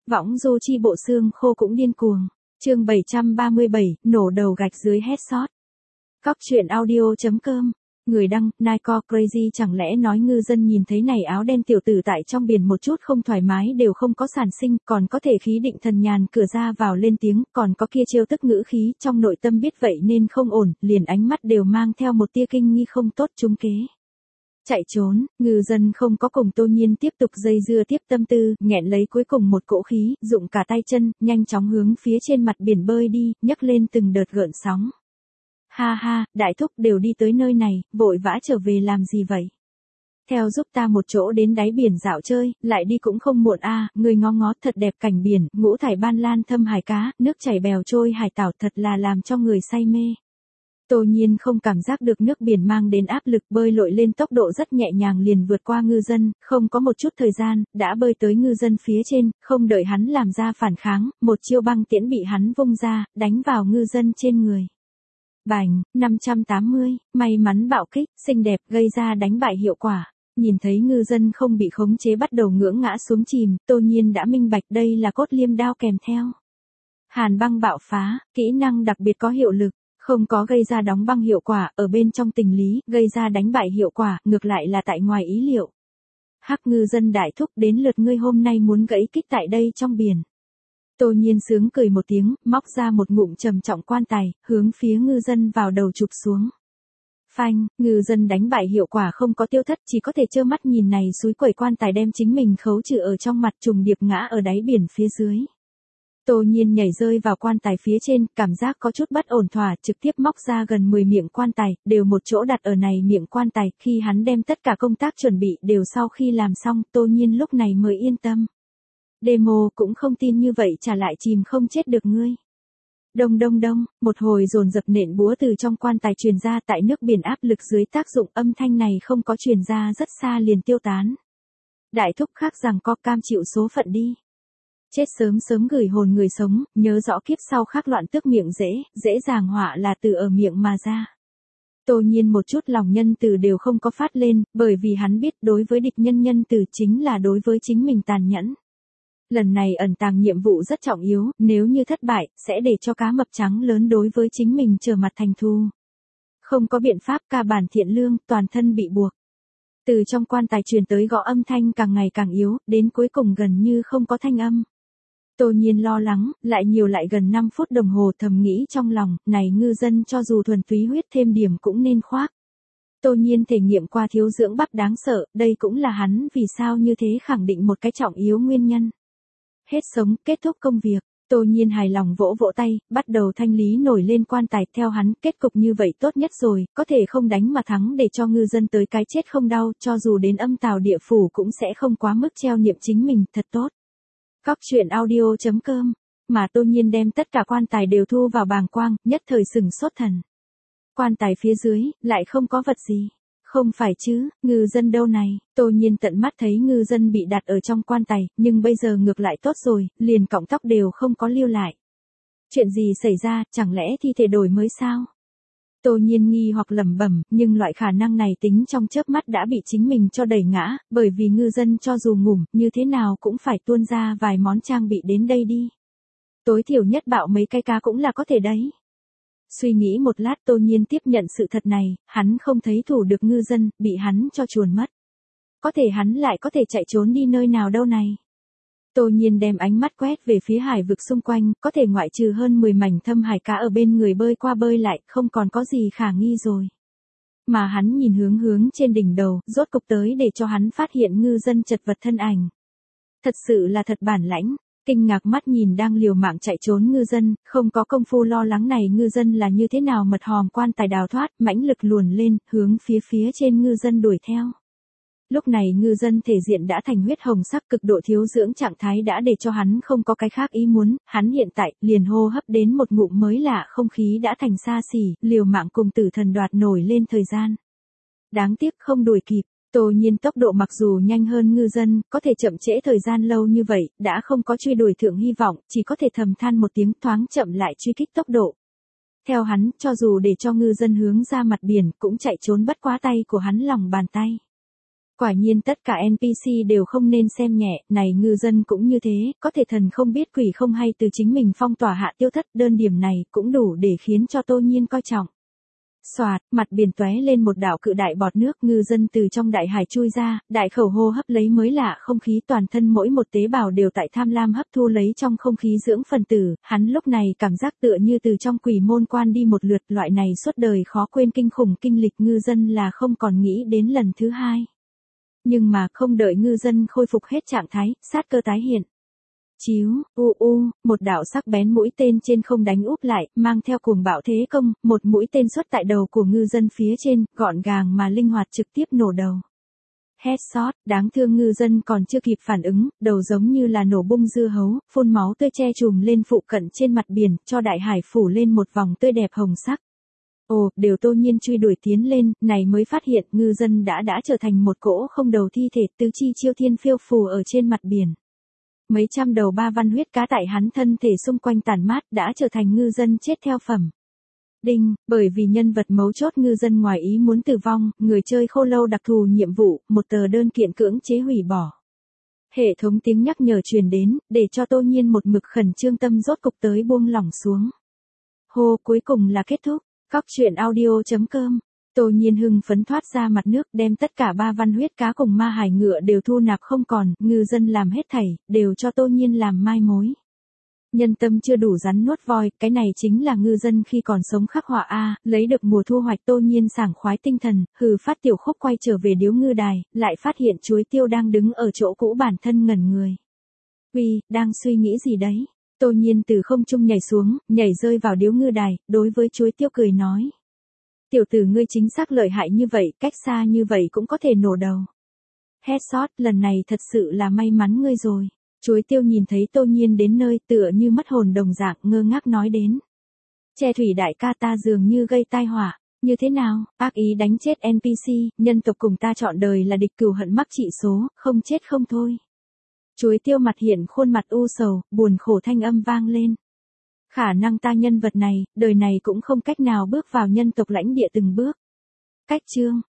Võng du chi bộ xương khô cũng điên cuồng. Chương 737, nổ đầu gạch dưới headshot. Cóc truyện audio.com. Người đăng, Nico Crazy chẳng lẽ nói ngư dân nhìn thấy này áo đen tiểu tử tại trong biển một chút không thoải mái đều không có sản sinh, còn có thể khí định thần nhàn cửa ra vào lên tiếng, còn có kia trêu tức ngữ khí, trong nội tâm biết vậy nên không ổn, liền ánh mắt đều mang theo một tia kinh nghi không tốt trúng kế. Chạy trốn, ngư dân không có cùng Tô Nhiên tiếp tục dây dưa tiếp tâm tư, nghẹn lấy cuối cùng một cỗ khí, dụng cả tay chân, nhanh chóng hướng phía trên mặt biển bơi đi, nhấc lên từng đợt gợn sóng. Ha ha, đại thúc đều đi tới nơi này, vội vã trở về làm gì vậy? Theo giúp ta một chỗ đến đáy biển dạo chơi, lại đi cũng không muộn a. Người ngó ngó thật đẹp cảnh biển, ngũ thải ban lan thâm hải cá, nước chảy bèo trôi hải tảo thật là làm cho người say mê. Tô Nhiên không cảm giác được nước biển mang đến áp lực, bơi lội lên tốc độ rất nhẹ nhàng liền vượt qua ngư dân, không có một chút thời gian, đã bơi tới ngư dân phía trên, không đợi hắn làm ra phản kháng, một chiêu băng tiễn bị hắn vung ra, đánh vào ngư dân trên người. Bành, 580, may mắn bạo kích, xinh đẹp, gây ra đánh bại hiệu quả. Nhìn thấy ngư dân không bị khống chế bắt đầu ngưỡng ngã xuống chìm, Tô Nhiên đã minh bạch đây là cốt liêm đao kèm theo. Hàn băng bạo phá, kỹ năng đặc biệt có hiệu lực, không có gây ra đóng băng hiệu quả, ở bên trong tình lý, gây ra đánh bại hiệu quả, ngược lại là tại ngoài ý liệu. Hắc ngư dân đại thúc đến lượt ngươi hôm nay muốn gãy kích tại đây trong biển. Tô Nhiên sướng cười một tiếng, móc ra một ngụm trầm trọng quan tài, hướng phía ngư dân vào đầu chụp xuống. Phanh, ngư dân đánh bại hiệu quả không có tiêu thất, chỉ có thể trơ mắt nhìn này xúi quẩy quan tài đem chính mình khấu trừ ở trong mặt trùng điệp ngã ở đáy biển phía dưới. Tô Nhiên nhảy rơi vào quan tài phía trên, cảm giác có chút bất ổn thỏa, trực tiếp móc ra gần 10 miệng quan tài, đều một chỗ đặt ở này miệng quan tài, khi hắn đem tất cả công tác chuẩn bị đều sau khi làm xong, Tô Nhiên lúc này mới yên tâm. Demo cũng không tin như vậy trả lại chìm không chết được ngươi. Đông đông đông, một hồi dồn dập nện búa từ trong quan tài truyền ra tại nước biển áp lực dưới tác dụng âm thanh này không có truyền ra rất xa liền tiêu tán. Đại thúc khác rằng có cam chịu số phận đi. Chết sớm sớm gửi hồn người sống, nhớ rõ kiếp sau khác loạn tước miệng dễ dàng họa là từ ở miệng mà ra. Tô Nhiên một chút lòng nhân từ đều không có phát lên, bởi vì hắn biết đối với địch nhân nhân từ chính là đối với chính mình tàn nhẫn. Lần này ẩn tàng nhiệm vụ rất trọng yếu, nếu như thất bại, sẽ để cho cá mập trắng lớn đối với chính mình trở mặt thành thù. Không có biện pháp, ca bản thiện lương, toàn thân bị buộc. Từ trong quan tài truyền tới gõ âm thanh càng ngày càng yếu, đến cuối cùng gần như không có thanh âm. Tô Nhiên lo lắng, lại nhiều lại gần 5 phút đồng hồ thầm nghĩ trong lòng, này ngư dân cho dù thuần túy huyết thêm điểm cũng nên khoác. Tô Nhiên thể nghiệm qua thiếu dưỡng bắp đáng sợ, đây cũng là hắn vì sao như thế khẳng định một cái trọng yếu nguyên nhân. Hết sống, kết thúc công việc, Tô Nhiên hài lòng vỗ vỗ tay, bắt đầu thanh lý nổi lên quan tài, theo hắn, kết cục như vậy tốt nhất rồi, có thể không đánh mà thắng để cho ngư dân tới cái chết không đau, cho dù đến âm tào địa phủ cũng sẽ không quá mức treo niệm chính mình, thật tốt. Cóc truyện audio.com, mà Tô Nhiên đem tất cả quan tài đều thu vào bàng quang, nhất thời sừng sốt thần. Quan tài phía dưới, lại không có vật gì. Không phải chứ, ngư dân đâu này, Tô Nhiên tận mắt thấy ngư dân bị đặt ở trong quan tài, nhưng bây giờ ngược lại tốt rồi, liền cọng tóc đều không có lưu lại. Chuyện gì xảy ra, chẳng lẽ thi thể đổi mới sao? Tô Nhiên nghi hoặc lẩm bẩm, nhưng loại khả năng này tính trong chớp mắt đã bị chính mình cho đẩy ngã, bởi vì ngư dân cho dù ngủm, như thế nào cũng phải tuôn ra vài món trang bị đến đây đi. Tối thiểu nhất bạo mấy cái cá cũng là có thể đấy. Suy nghĩ một lát Tô Nhiên tiếp nhận sự thật này, hắn không thấy thủ được ngư dân, bị hắn cho chuồn mất. Có thể hắn lại có thể chạy trốn đi nơi nào đâu này. Tô Nhiên đem ánh mắt quét về phía hải vực xung quanh, có thể ngoại trừ hơn 10 mảnh thâm hải cá ở bên người bơi qua bơi lại, không còn có gì khả nghi rồi. Mà hắn nhìn hướng trên đỉnh đầu, rốt cục tới để cho hắn phát hiện ngư dân chật vật thân ảnh. Thật sự là thật bản lãnh. Kinh ngạc mắt nhìn đang liều mạng chạy trốn ngư dân, không có công phu lo lắng này ngư dân là như thế nào mật hòm quan tài đào thoát, mãnh lực luồn lên, hướng phía trên ngư dân đuổi theo. Lúc này ngư dân thể diện đã thành huyết hồng sắc, cực độ thiếu dưỡng trạng thái đã để cho hắn không có cái khác ý muốn, hắn hiện tại liền hô hấp đến một ngụm mới lạ, không khí đã thành xa xỉ, liều mạng cùng tử thần đoạt nổi lên thời gian. Đáng tiếc không đuổi kịp. Tô Nhiên tốc độ mặc dù nhanh hơn ngư dân, có thể chậm trễ thời gian lâu như vậy, đã không có truy đuổi thượng hy vọng, chỉ có thể thầm than một tiếng, thoáng chậm lại truy kích tốc độ. Theo hắn, cho dù để cho ngư dân hướng ra mặt biển, cũng chạy trốn bất quá tay của hắn lòng bàn tay. Quả nhiên tất cả NPC đều không nên xem nhẹ, này ngư dân cũng như thế, có thể thần không biết quỷ không hay từ chính mình phong tỏa Hạ Tiêu Thất, đơn điểm này cũng đủ để khiến cho Tô Nhiên coi trọng. Xoạt, mặt biển tóe lên một đạo cự đại bọt nước, ngư dân từ trong đại hải chui ra, đại khẩu hô hấp lấy mới lạ không khí, toàn thân mỗi một tế bào đều tại tham lam hấp thu lấy trong không khí dưỡng phần tử, hắn lúc này cảm giác tựa như từ trong quỷ môn quan đi một lượt, loại này suốt đời khó quên kinh khủng kinh lịch ngư dân là không còn nghĩ đến lần thứ hai. Nhưng mà không đợi ngư dân khôi phục hết trạng thái, sát cơ tái hiện. Chíu, một đạo sắc bén mũi tên trên không đánh úp lại, mang theo cuồng bạo thế công, một mũi tên xuất tại đầu của ngư dân phía trên, gọn gàng mà linh hoạt trực tiếp nổ đầu. Headshot, đáng thương ngư dân còn chưa kịp phản ứng, đầu giống như là nổ bung dưa hấu, phun máu tươi che trùm lên phụ cận trên mặt biển, cho đại hải phủ lên một vòng tươi đẹp hồng sắc. Ồ, đều Tô Nhiên truy đuổi tiến lên, này mới phát hiện ngư dân đã trở thành một cỗ không đầu thi thể tứ chi chiêu thiên phiêu phù ở trên mặt biển. Mấy trăm đầu ba văn huyết cá tại hắn thân thể xung quanh tản mát đã trở thành ngư dân chết theo phẩm. Đinh, bởi vì nhân vật mấu chốt ngư dân ngoài ý muốn tử vong, người chơi khô lâu đặc thù nhiệm vụ, một tờ đơn kiện cưỡng chế hủy bỏ. Hệ thống tiếng nhắc nhở truyền đến, để cho Tô Nhiên một mực khẩn trương tâm rốt cục tới buông lỏng xuống. Hô, cuối cùng là kết thúc. Cóc truyện audio.com. Tô Nhiên hưng phấn thoát ra mặt nước, đem tất cả ba văn huyết cá cùng ma hải ngựa đều thu nạp không còn, ngư dân làm hết thảy, đều cho Tô Nhiên làm mai mối. Nhân tâm chưa đủ rắn nuốt voi, cái này chính là ngư dân khi còn sống khắc họa a, lấy được mùa thu hoạch Tô Nhiên sảng khoái tinh thần, hừ phát tiểu khúc quay trở về điếu ngư đài, lại phát hiện chuối tiêu đang đứng ở chỗ cũ bản thân ngẩn người. Uy, đang suy nghĩ gì đấy? Tô Nhiên từ không trung nhảy xuống, nhảy rơi vào điếu ngư đài, đối với chuối tiêu cười nói. Tiểu tử ngươi chính xác lợi hại như vậy, cách xa như vậy cũng có thể nổ đầu. Headshot, lần này thật sự là may mắn ngươi rồi. Chuối tiêu nhìn thấy Tô Nhiên đến nơi tựa như mất hồn đồng dạng ngơ ngác nói đến. Tre thủy đại ca ta dường như gây tai họa, như thế nào, ác ý đánh chết NPC, nhân tộc cùng ta chọn đời là địch cừu hận mắc trị số, không chết không thôi. Chuối tiêu mặt hiện khuôn mặt u sầu, buồn khổ thanh âm vang lên. Khả năng ta nhân vật này, đời này cũng không cách nào bước vào nhân tộc lãnh địa từng bước. Cách chương,